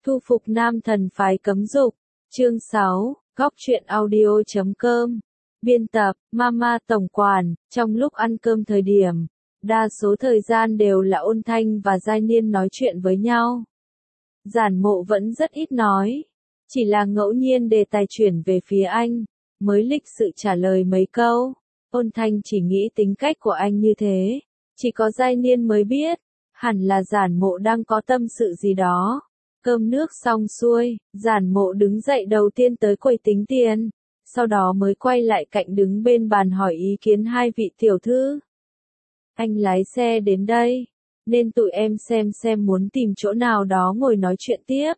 Thu phục nam thần phái cấm dục. Chương 6, Góc truyện audio.com. Biên tập, Mama Tổng Quản. Trong lúc ăn cơm thời điểm, đa số thời gian đều là Ôn Thanh và Giai Niên nói chuyện với nhau. Giản Mộ vẫn rất ít nói, chỉ là ngẫu nhiên đề tài chuyển về phía anh, mới lịch sự trả lời mấy câu. Ôn Thanh chỉ nghĩ tính cách của anh như thế, chỉ có Giai Niên mới biết, hẳn là Giản Mộ đang có tâm sự gì đó. Cơm nước xong xuôi, Giản Mộ đứng dậy đầu tiên tới quầy tính tiền, sau đó mới quay lại cạnh đứng bên bàn hỏi ý kiến hai vị tiểu thư. Anh lái xe đến đây, nên tụi em xem muốn tìm chỗ nào đó ngồi nói chuyện tiếp.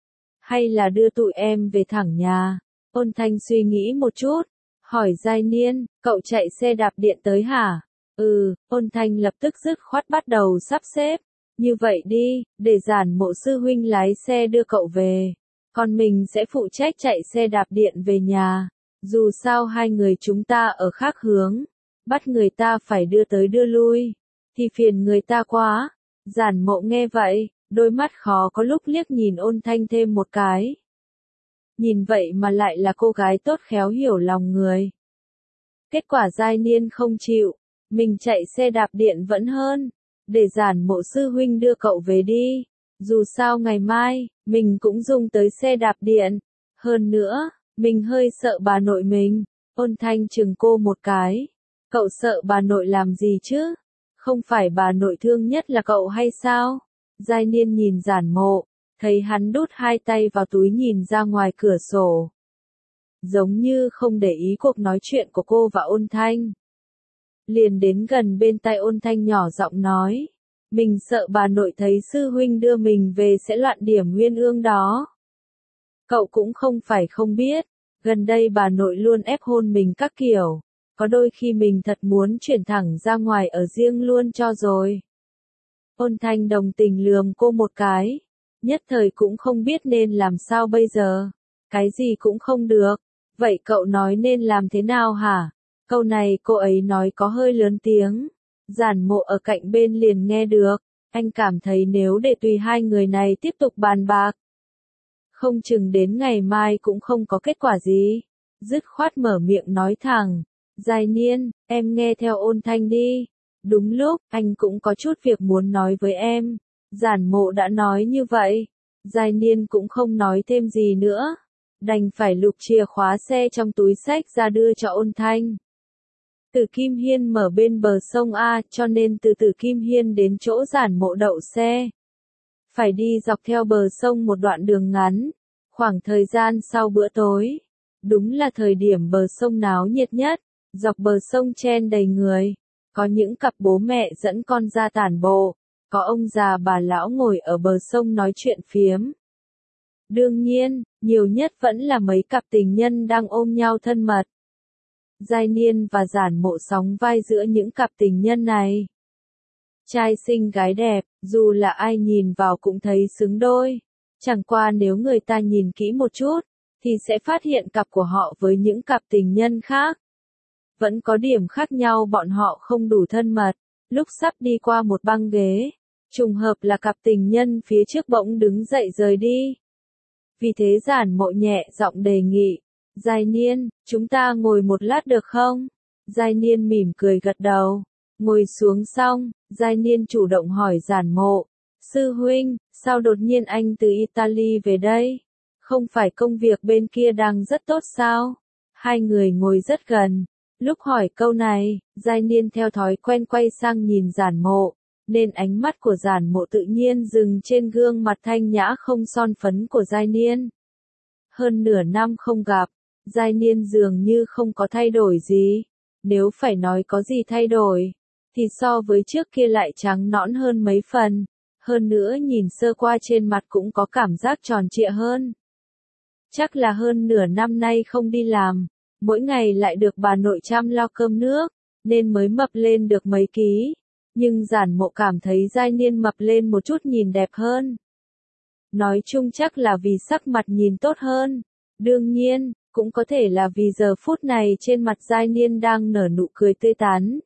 Hay là đưa tụi em về thẳng nhà? Ôn Thanh suy nghĩ một chút, hỏi Giai Niên, cậu chạy xe đạp điện tới hả? Ôn Thanh lập tức dứt khoát bắt đầu sắp xếp. Như vậy đi, để Giản Mộ sư huynh lái xe đưa cậu về, còn mình sẽ phụ trách chạy xe đạp điện về nhà. Dù sao hai người chúng ta ở khác hướng, bắt người ta phải đưa tới đưa lui, thì phiền người ta quá. Giản Mộ nghe vậy, đôi mắt khó có lúc liếc nhìn Ôn Thanh thêm một cái. Nhìn vậy mà lại là cô gái tốt khéo hiểu lòng người. Kết quả Giai Niên không chịu, mình chạy xe đạp điện vẫn hơn. Để Giản Mộ sư huynh đưa cậu về đi, dù sao ngày mai, mình cũng dùng tới xe đạp điện. Hơn nữa, mình hơi sợ bà nội mình. Ôn Thanh chừng cô một cái. Cậu sợ bà nội làm gì chứ? Không phải bà nội thương nhất là cậu hay sao? Giai Niên nhìn Giản Mộ, thấy hắn đút hai tay vào túi nhìn ra ngoài cửa sổ. Giống như không để ý cuộc nói chuyện của cô và Ôn Thanh. Liền đến gần bên tai Ôn Thanh nhỏ giọng nói, mình sợ bà nội thấy sư huynh đưa mình về sẽ loạn điểm nguyên ương đó. Cậu cũng không phải không biết, gần đây bà nội luôn ép hôn mình các kiểu, có đôi khi mình thật muốn chuyển thẳng ra ngoài ở riêng luôn cho rồi. Ôn Thanh đồng tình lườm cô một cái, nhất thời cũng không biết nên làm sao bây giờ, cái gì cũng không được, vậy cậu nói nên làm thế nào hả? Câu này cô ấy nói có hơi lớn tiếng. Giản Mộ ở cạnh bên liền nghe được, anh cảm thấy nếu để tùy hai người này tiếp tục bàn bạc, không chừng đến ngày mai cũng không có kết quả gì. Dứt khoát mở miệng nói thẳng, Giai Niên, em nghe theo Ôn Thanh đi. Đúng lúc, anh cũng có chút việc muốn nói với em. Giản Mộ đã nói như vậy, Giai Niên cũng không nói thêm gì nữa, đành phải lục chìa khóa xe trong túi xách ra đưa cho Ôn Thanh. Từ Kim Hiên mở bên bờ sông A, cho nên từ Kim Hiên đến chỗ Giản Mộ đậu xe, phải đi dọc theo bờ sông một đoạn đường ngắn. Khoảng thời gian sau bữa tối, đúng là thời điểm bờ sông náo nhiệt nhất, dọc bờ sông chen đầy người, có những cặp bố mẹ dẫn con ra tản bộ, có ông già bà lão ngồi ở bờ sông nói chuyện phiếm. Đương nhiên, nhiều nhất vẫn là mấy cặp tình nhân đang ôm nhau thân mật. Giai Niên và Giản Mộ sóng vai giữa những cặp tình nhân này. Trai xinh gái đẹp, dù là ai nhìn vào cũng thấy xứng đôi. Chẳng qua nếu người ta nhìn kỹ một chút, thì sẽ phát hiện cặp của họ với những cặp tình nhân khác. Vẫn có điểm khác nhau, bọn họ không đủ thân mật. Lúc sắp đi qua một băng ghế, trùng hợp là cặp tình nhân phía trước bỗng đứng dậy rời đi. Vì thế Giản Mộ nhẹ giọng đề nghị, Giai Niên, chúng ta ngồi một lát được không? Giai Niên mỉm cười gật đầu. Ngồi xuống xong, Giai Niên chủ động hỏi Giản Mộ, sư huynh, sao đột nhiên anh từ Italy về đây? Không phải công việc bên kia đang rất tốt sao? Hai người ngồi rất gần. Lúc hỏi câu này, Giai Niên theo thói quen quay sang nhìn Giản Mộ, nên ánh mắt của Giản Mộ tự nhiên dừng trên gương mặt thanh nhã không son phấn của Giai Niên. Hơn nửa năm không gặp, Giai Niên dường như không có thay đổi gì. Nếu phải nói có gì thay đổi, thì so với trước kia lại trắng nõn hơn mấy phần. Hơn nữa nhìn sơ qua trên mặt cũng có cảm giác tròn trịa hơn. Chắc là hơn nửa năm nay không đi làm, mỗi ngày lại được bà nội chăm lo cơm nước, nên mới mập lên được mấy ký. Nhưng Giản Mộ cảm thấy Giai Niên mập lên một chút nhìn đẹp hơn. Nói chung chắc là vì sắc mặt nhìn tốt hơn. Đương nhiên, cũng có thể là vì giờ phút này trên mặt Giai Niên đang nở nụ cười tươi tắn.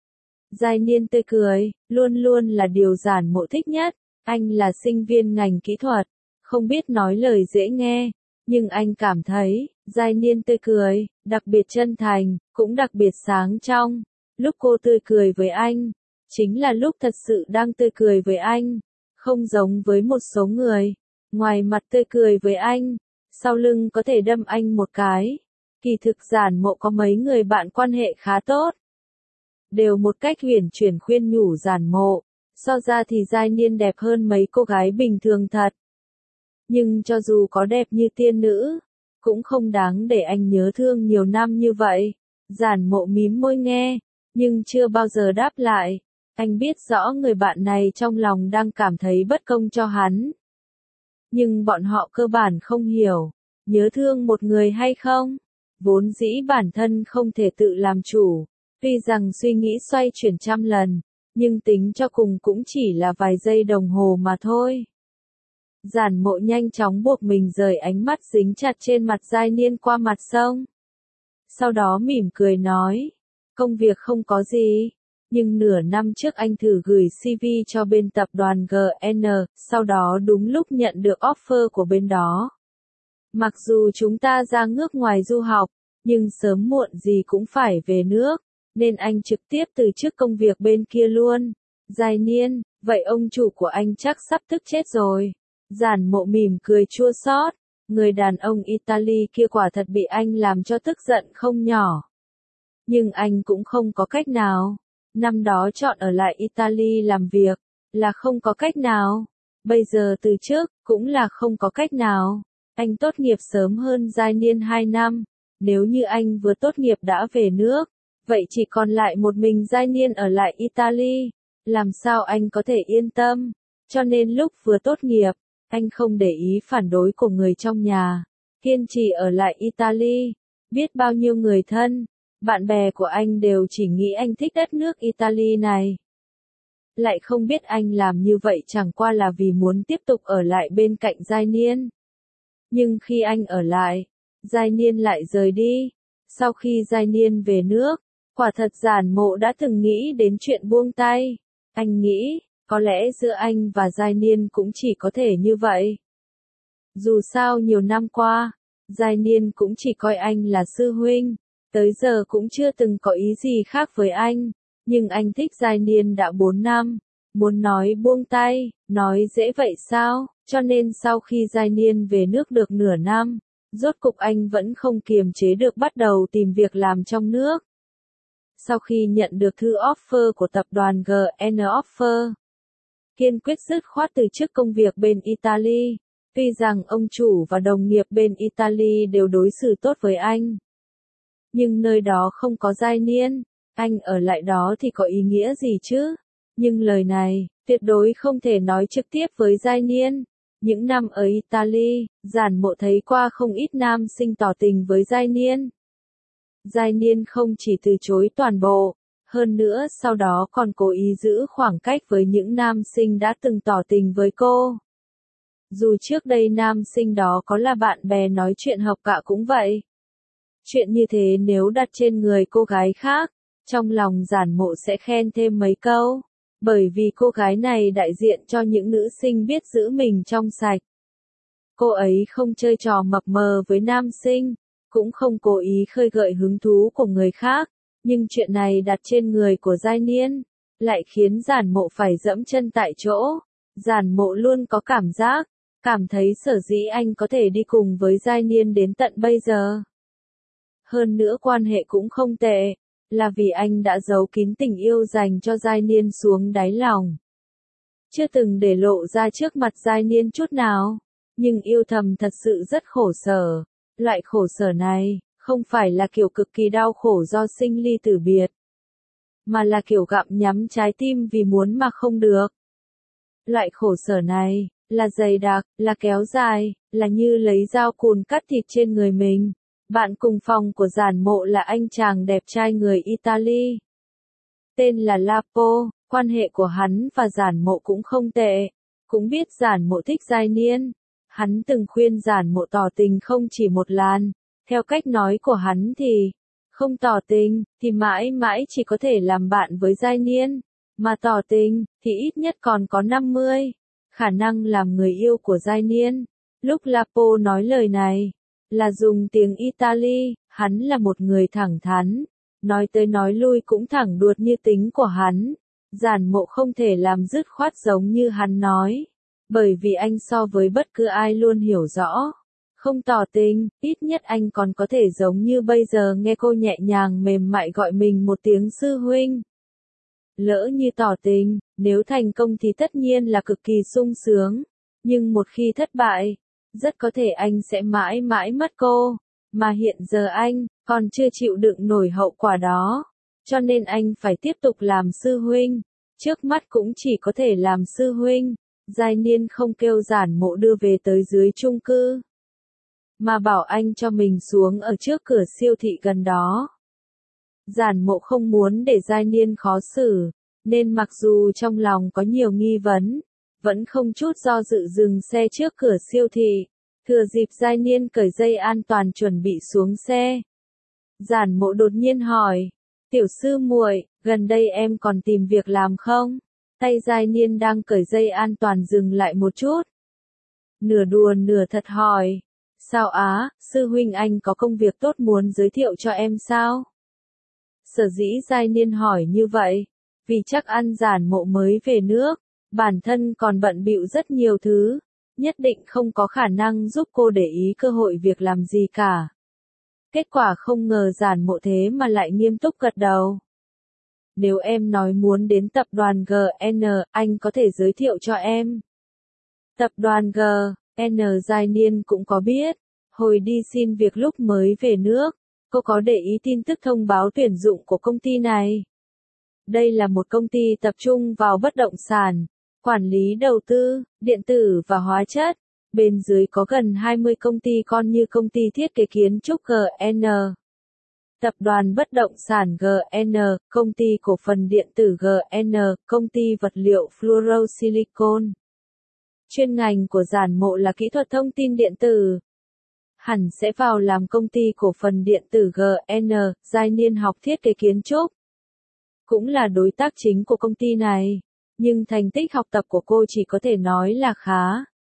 Giai Niên tươi cười, luôn luôn là điều Giản Mộ thích nhất. Anh là sinh viên ngành kỹ thuật, không biết nói lời dễ nghe, nhưng anh cảm thấy, Giai Niên tươi cười, đặc biệt chân thành, cũng đặc biệt sáng trong. Lúc cô tươi cười với anh, chính là lúc thật sự đang tươi cười với anh, không giống với một số người, ngoài mặt tươi cười với anh, sau lưng có thể đâm anh một cái. Kỳ thực Giản Mộ có mấy người bạn quan hệ khá tốt, đều một cách huyền chuyển khuyên nhủ Giản Mộ, so ra thì Giai Niên đẹp hơn mấy cô gái bình thường thật. Nhưng cho dù có đẹp như tiên nữ, cũng không đáng để anh nhớ thương nhiều năm như vậy. Giản Mộ mím môi nghe, nhưng chưa bao giờ đáp lại. Anh biết rõ người bạn này trong lòng đang cảm thấy bất công cho hắn. Nhưng bọn họ cơ bản không hiểu, nhớ thương một người hay không, vốn dĩ bản thân không thể tự làm chủ. Tuy rằng suy nghĩ xoay chuyển trăm lần, nhưng tính cho cùng cũng chỉ là vài giây đồng hồ mà thôi. Giản Mộ nhanh chóng buộc mình rời ánh mắt dính chặt trên mặt Giai Niên qua mặt sông. Sau đó mỉm cười nói, công việc không có gì, nhưng nửa năm trước anh thử gửi CV cho bên tập đoàn GN, sau đó đúng lúc nhận được offer của bên đó. Mặc dù chúng ta ra nước ngoài du học, nhưng sớm muộn gì cũng phải về nước, nên anh trực tiếp từ chức công việc bên kia luôn. Giai Niên, vậy ông chủ của anh chắc sắp tức chết rồi. Giản Mộ mỉm cười chua xót, người đàn ông Italy kia quả thật bị anh làm cho tức giận không nhỏ. Nhưng anh cũng không có cách nào. Năm đó chọn ở lại Italy làm việc, là không có cách nào. Bây giờ từ trước, cũng là không có cách nào. Anh tốt nghiệp sớm hơn Giai Niên 2 năm. Nếu như anh vừa tốt nghiệp đã về nước, vậy chỉ còn lại một mình Giai Niên ở lại Italy. Làm sao anh có thể yên tâm? Cho nên lúc vừa tốt nghiệp, anh không để ý phản đối của người trong nhà, kiên trì ở lại Italy. Biết bao nhiêu người thân, bạn bè của anh đều chỉ nghĩ anh thích đất nước Italy này. Lại không biết anh làm như vậy chẳng qua là vì muốn tiếp tục ở lại bên cạnh Giai Niên. Nhưng khi anh ở lại, Giai Niên lại rời đi. Sau khi Giai Niên về nước, quả thật Giản Mộ đã từng nghĩ đến chuyện buông tay. Anh nghĩ, có lẽ giữa anh và Giai Niên cũng chỉ có thể như vậy. Dù sao nhiều năm qua, Giai Niên cũng chỉ coi anh là sư huynh, tới giờ cũng chưa từng có ý gì khác với anh, nhưng anh thích Giai Niên đã 4 năm, muốn nói buông tay, nói dễ vậy sao, cho nên sau khi Giai Niên về nước được nửa năm, rốt cục anh vẫn không kiềm chế được bắt đầu tìm việc làm trong nước. Sau khi nhận được thư offer của tập đoàn GN Offer, kiên quyết dứt khoát từ chức công việc bên Italy. Tuy rằng ông chủ và đồng nghiệp bên Italy đều đối xử tốt với anh, nhưng nơi đó không có Giai Niên, anh ở lại đó thì có ý nghĩa gì chứ? Nhưng lời này, tuyệt đối không thể nói trực tiếp với Giai Niên. Những năm ở Italy, Giản Mộ thấy qua không ít nam sinh tỏ tình với Giai Niên. Giai Niên không chỉ từ chối toàn bộ, hơn nữa sau đó còn cố ý giữ khoảng cách với những nam sinh đã từng tỏ tình với cô. Dù trước đây nam sinh đó có là bạn bè nói chuyện hợp cạ cũng vậy. Chuyện như thế nếu đặt trên người cô gái khác, trong lòng Giản Mộ sẽ khen thêm mấy câu, bởi vì cô gái này đại diện cho những nữ sinh biết giữ mình trong sạch. Cô ấy không chơi trò mập mờ với nam sinh, cũng không cố ý khơi gợi hứng thú của người khác, nhưng chuyện này đặt trên người của Giai Niên, lại khiến Giản Mộ phải dẫm chân tại chỗ. Giản Mộ luôn có cảm thấy sở dĩ anh có thể đi cùng với Giai Niên đến tận bây giờ. Hơn nữa quan hệ cũng không tệ, là vì anh đã giấu kín tình yêu dành cho Giai Niên xuống đáy lòng. Chưa từng để lộ ra trước mặt Giai Niên chút nào, nhưng yêu thầm thật sự rất khổ sở. Loại khổ sở này, không phải là kiểu cực kỳ đau khổ do sinh ly tử biệt, mà là kiểu gặm nhắm trái tim vì muốn mà không được. Loại khổ sở này, là dày đặc, là kéo dài, là như lấy dao cùn cắt thịt trên người mình. Bạn cùng phòng của Giản Mộ là anh chàng đẹp trai người Italy, tên là Lapo. Quan hệ của hắn và Giản Mộ cũng không tệ, cũng biết Giản Mộ thích Giai Niên. Hắn từng khuyên Giản Mộ tỏ tình không chỉ một lần, theo cách nói của hắn thì, không tỏ tình, thì mãi mãi chỉ có thể làm bạn với Giai Niên, mà tỏ tình, thì ít nhất còn có 50 khả năng làm người yêu của Giai Niên. Lúc Lapo nói lời này, là dùng tiếng Italy, hắn là một người thẳng thắn, nói tới nói lui cũng thẳng đuột như tính của hắn. Giản Mộ không thể làm dứt khoát giống như hắn nói, bởi vì anh so với bất cứ ai luôn hiểu rõ. Không tỏ tình, ít nhất anh còn có thể giống như bây giờ nghe cô nhẹ nhàng mềm mại gọi mình một tiếng sư huynh. Lỡ như tỏ tình, nếu thành công thì tất nhiên là cực kỳ sung sướng, nhưng một khi thất bại, rất có thể anh sẽ mãi mãi mất cô, mà hiện giờ anh còn chưa chịu đựng nổi hậu quả đó, cho nên anh phải tiếp tục làm sư huynh, trước mắt cũng chỉ có thể làm sư huynh. Giai Niên không kêu Giản Mộ đưa về tới dưới chung cư, mà bảo anh cho mình xuống ở trước cửa siêu thị gần đó. Giản Mộ không muốn để Giai Niên khó xử, nên mặc dù trong lòng có nhiều nghi vấn, vẫn không chút do dự dừng xe trước cửa siêu thị, thừa dịp Giai Niên cởi dây an toàn chuẩn bị xuống xe. Giản Mộ đột nhiên hỏi, tiểu sư muội, gần đây em còn tìm việc làm không? Tay Giai Niên đang cởi dây an toàn dừng lại một chút. Nửa đùa nửa thật hỏi, sao á, sư huynh anh có công việc tốt muốn giới thiệu cho em sao? Sở dĩ Giai Niên hỏi như vậy, vì chắc ăn Giản Mộ mới về nước, bản thân còn bận bịu rất nhiều thứ, nhất định không có khả năng giúp cô để ý cơ hội việc làm gì cả. Kết quả không ngờ Giản Mộ thế mà lại nghiêm túc gật đầu. Nếu em nói muốn đến tập đoàn GN, anh có thể giới thiệu cho em. Tập đoàn GN Giai Niên cũng có biết, hồi đi xin việc lúc mới về nước, cô có để ý tin tức thông báo tuyển dụng của công ty này. Đây là một công ty tập trung vào bất động sản, quản lý đầu tư, điện tử và hóa chất. Bên dưới có gần 20 công ty con như công ty thiết kế kiến trúc GN, tập đoàn bất động sản GN, công ty cổ phần điện tử GN, công ty vật liệu Fluorosilicon. Chuyên ngành của Giản Mộ là kỹ thuật thông tin điện tử. Hẳn sẽ vào làm công ty cổ phần điện tử GN, Giai Niên học thiết kế kiến trúc. Cũng là đối tác chính của công ty này, nhưng thành tích học tập của cô chỉ có thể nói là khá.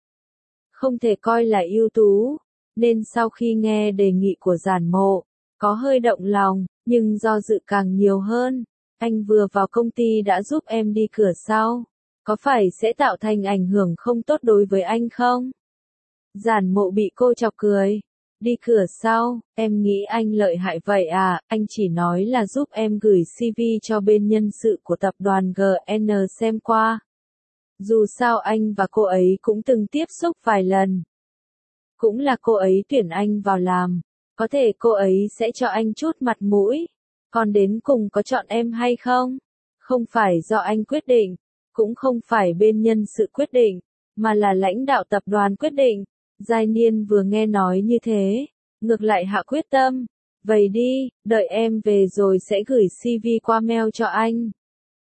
Không thể coi là ưu tú, nên sau khi nghe đề nghị của Giản Mộ, có hơi động lòng, nhưng do dự càng nhiều hơn. Anh vừa vào công ty đã giúp em đi cửa sau, có phải sẽ tạo thành ảnh hưởng không tốt đối với anh không? Giản Mộ bị cô chọc cười. Đi cửa sau, em nghĩ anh lợi hại vậy à, anh chỉ nói là giúp em gửi CV cho bên nhân sự của tập đoàn GN xem qua. Dù sao anh và cô ấy cũng từng tiếp xúc vài lần. Cũng là cô ấy tuyển anh vào làm, có thể cô ấy sẽ cho anh chút mặt mũi. Còn đến cùng có chọn em hay không? Không phải do anh quyết định, cũng không phải bên nhân sự quyết định, mà là lãnh đạo tập đoàn quyết định. Giai Niên vừa nghe nói như thế, ngược lại hạ quyết tâm. Vậy đi, đợi em về rồi sẽ gửi CV qua mail cho anh.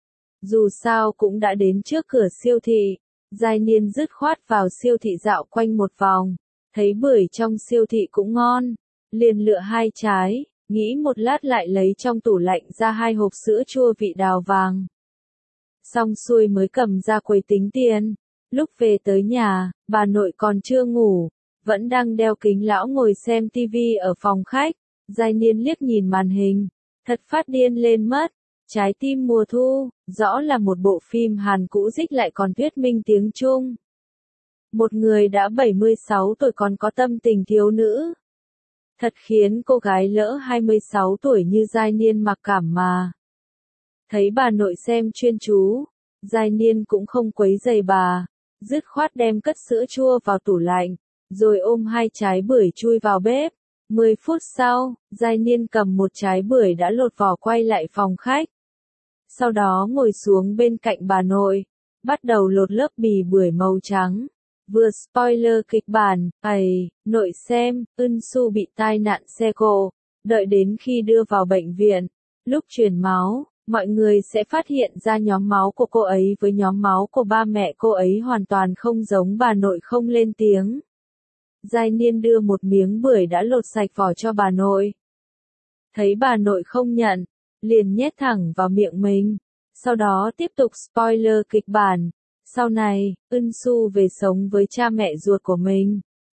Dù sao cũng đã đến trước cửa siêu thị, Giai Niên dứt khoát vào siêu thị dạo quanh một vòng, thấy bưởi trong siêu thị cũng ngon, liền lựa 2 trái, nghĩ một lát lại lấy trong tủ lạnh ra 2 hộp sữa chua vị đào vàng. Xong xuôi mới cầm ra quầy tính tiền. Lúc về tới nhà, bà nội còn chưa ngủ, vẫn đang đeo kính lão ngồi xem tivi ở phòng khách. Giai Niên liếc nhìn màn hình, thật phát điên lên mất. Trái tim mùa thu, rõ là một bộ phim Hàn cũ dích lại còn thuyết minh tiếng Trung. Một người đã 76 tuổi còn có tâm tình thiếu nữ. Thật khiến cô gái lỡ 26 tuổi như Giai Niên mặc cảm mà. Thấy bà nội xem chuyên chú, Giai Niên cũng không quấy rầy bà, dứt khoát đem cất sữa chua vào tủ lạnh, rồi ôm 2 trái bưởi chui vào bếp. 10 phút sau, Giai Niên cầm một trái bưởi đã lột vỏ quay lại phòng khách. Sau đó ngồi xuống bên cạnh bà nội, bắt đầu lột lớp bì bưởi màu trắng. Vừa spoiler kịch bản, nội xem, Eun Su bị tai nạn xe cộ, đợi đến khi đưa vào bệnh viện, lúc truyền máu, mọi người sẽ phát hiện ra nhóm máu của cô ấy với nhóm máu của ba mẹ cô ấy hoàn toàn không giống. Bà nội không lên tiếng. Giai Niên đưa một miếng bưởi đã lột sạch vỏ cho bà nội. Thấy bà nội không nhận, liền nhét thẳng vào miệng mình. Sau đó tiếp tục spoiler kịch bản. Sau này, Eun Su về sống với cha mẹ ruột của mình.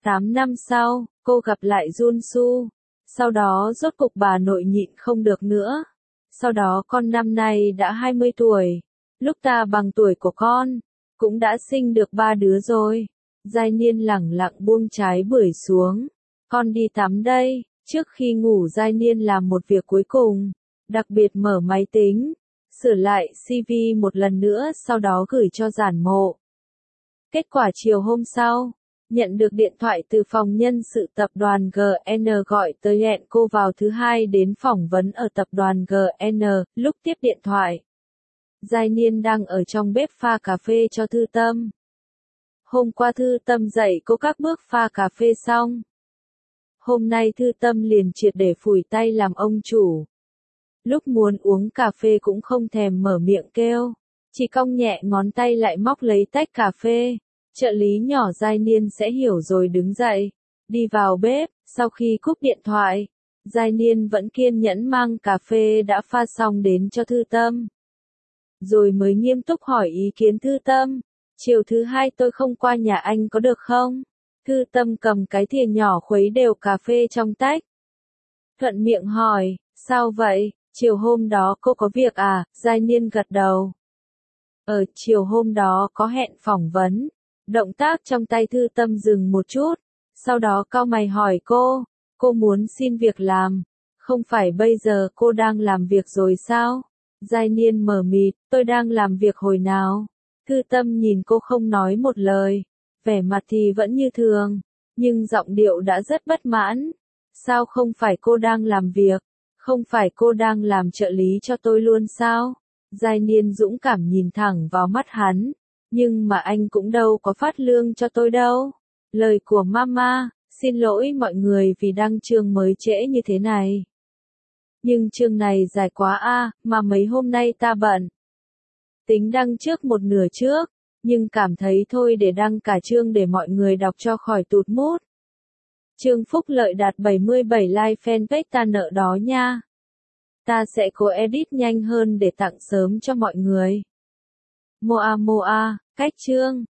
8 năm sau, cô gặp lại Junsu. Sau đó rốt cục bà nội nhịn không được nữa. Sau đó con năm nay đã 20 tuổi. Lúc ta bằng tuổi của con, cũng đã sinh được 3 đứa rồi. Giai Niên lẳng lặng buông trái bưởi xuống. Con đi tắm đây. Trước khi ngủ Giai Niên làm một việc cuối cùng. Đặc biệt mở máy tính, sửa lại CV một lần nữa sau đó gửi cho Giản Mộ. Kết quả chiều hôm sau, nhận được điện thoại từ phòng nhân sự tập đoàn GN gọi tới hẹn cô vào thứ hai đến phỏng vấn ở tập đoàn GN. Lúc tiếp điện thoại, Giai Niên đang ở trong bếp pha cà phê cho Thư Tâm. Hôm qua Thư Tâm dạy cô các bước pha cà phê xong. Hôm nay Thư Tâm liền triệt để phủi tay làm ông chủ. Lúc muốn uống cà phê cũng không thèm mở miệng kêu, chỉ cong nhẹ ngón tay lại móc lấy tách cà phê. Trợ lý nhỏ Giai Niên sẽ hiểu rồi đứng dậy, đi vào bếp. Sau khi cúp điện thoại, Giai Niên vẫn kiên nhẫn mang cà phê đã pha xong đến cho Thư Tâm. Rồi mới nghiêm túc hỏi ý kiến Thư Tâm, chiều thứ hai tôi không qua nhà anh có được không? Thư Tâm cầm cái thìa nhỏ khuấy đều cà phê trong tách. Thuận miệng hỏi, sao vậy, chiều hôm đó cô có việc à? Giai Niên gật đầu. Chiều hôm đó có hẹn phỏng vấn. Động tác trong tay Thư Tâm dừng một chút, sau đó cau mày hỏi cô muốn xin việc làm, không phải bây giờ cô đang làm việc rồi sao? Giai Niên mờ mịt, tôi đang làm việc hồi nào? Thư Tâm nhìn cô không nói một lời, vẻ mặt thì vẫn như thường, nhưng giọng điệu đã rất bất mãn. Sao không phải cô đang làm việc? Không phải cô đang làm trợ lý cho tôi luôn sao? Giai Niên dũng cảm nhìn thẳng vào mắt hắn. Nhưng mà anh cũng đâu có phát lương cho tôi đâu. Lời của mama, xin lỗi mọi người vì đăng chương mới trễ như thế này. Nhưng chương này dài quá mà mấy hôm nay ta bận. Tính đăng trước một nửa trước, nhưng cảm thấy thôi để đăng cả chương để mọi người đọc cho khỏi tụt mood. Chương phúc lợi đạt 77 like fanpage ta nợ đó nha. Ta sẽ cố edit nhanh hơn để tặng sớm cho mọi người. Moa, cách chương.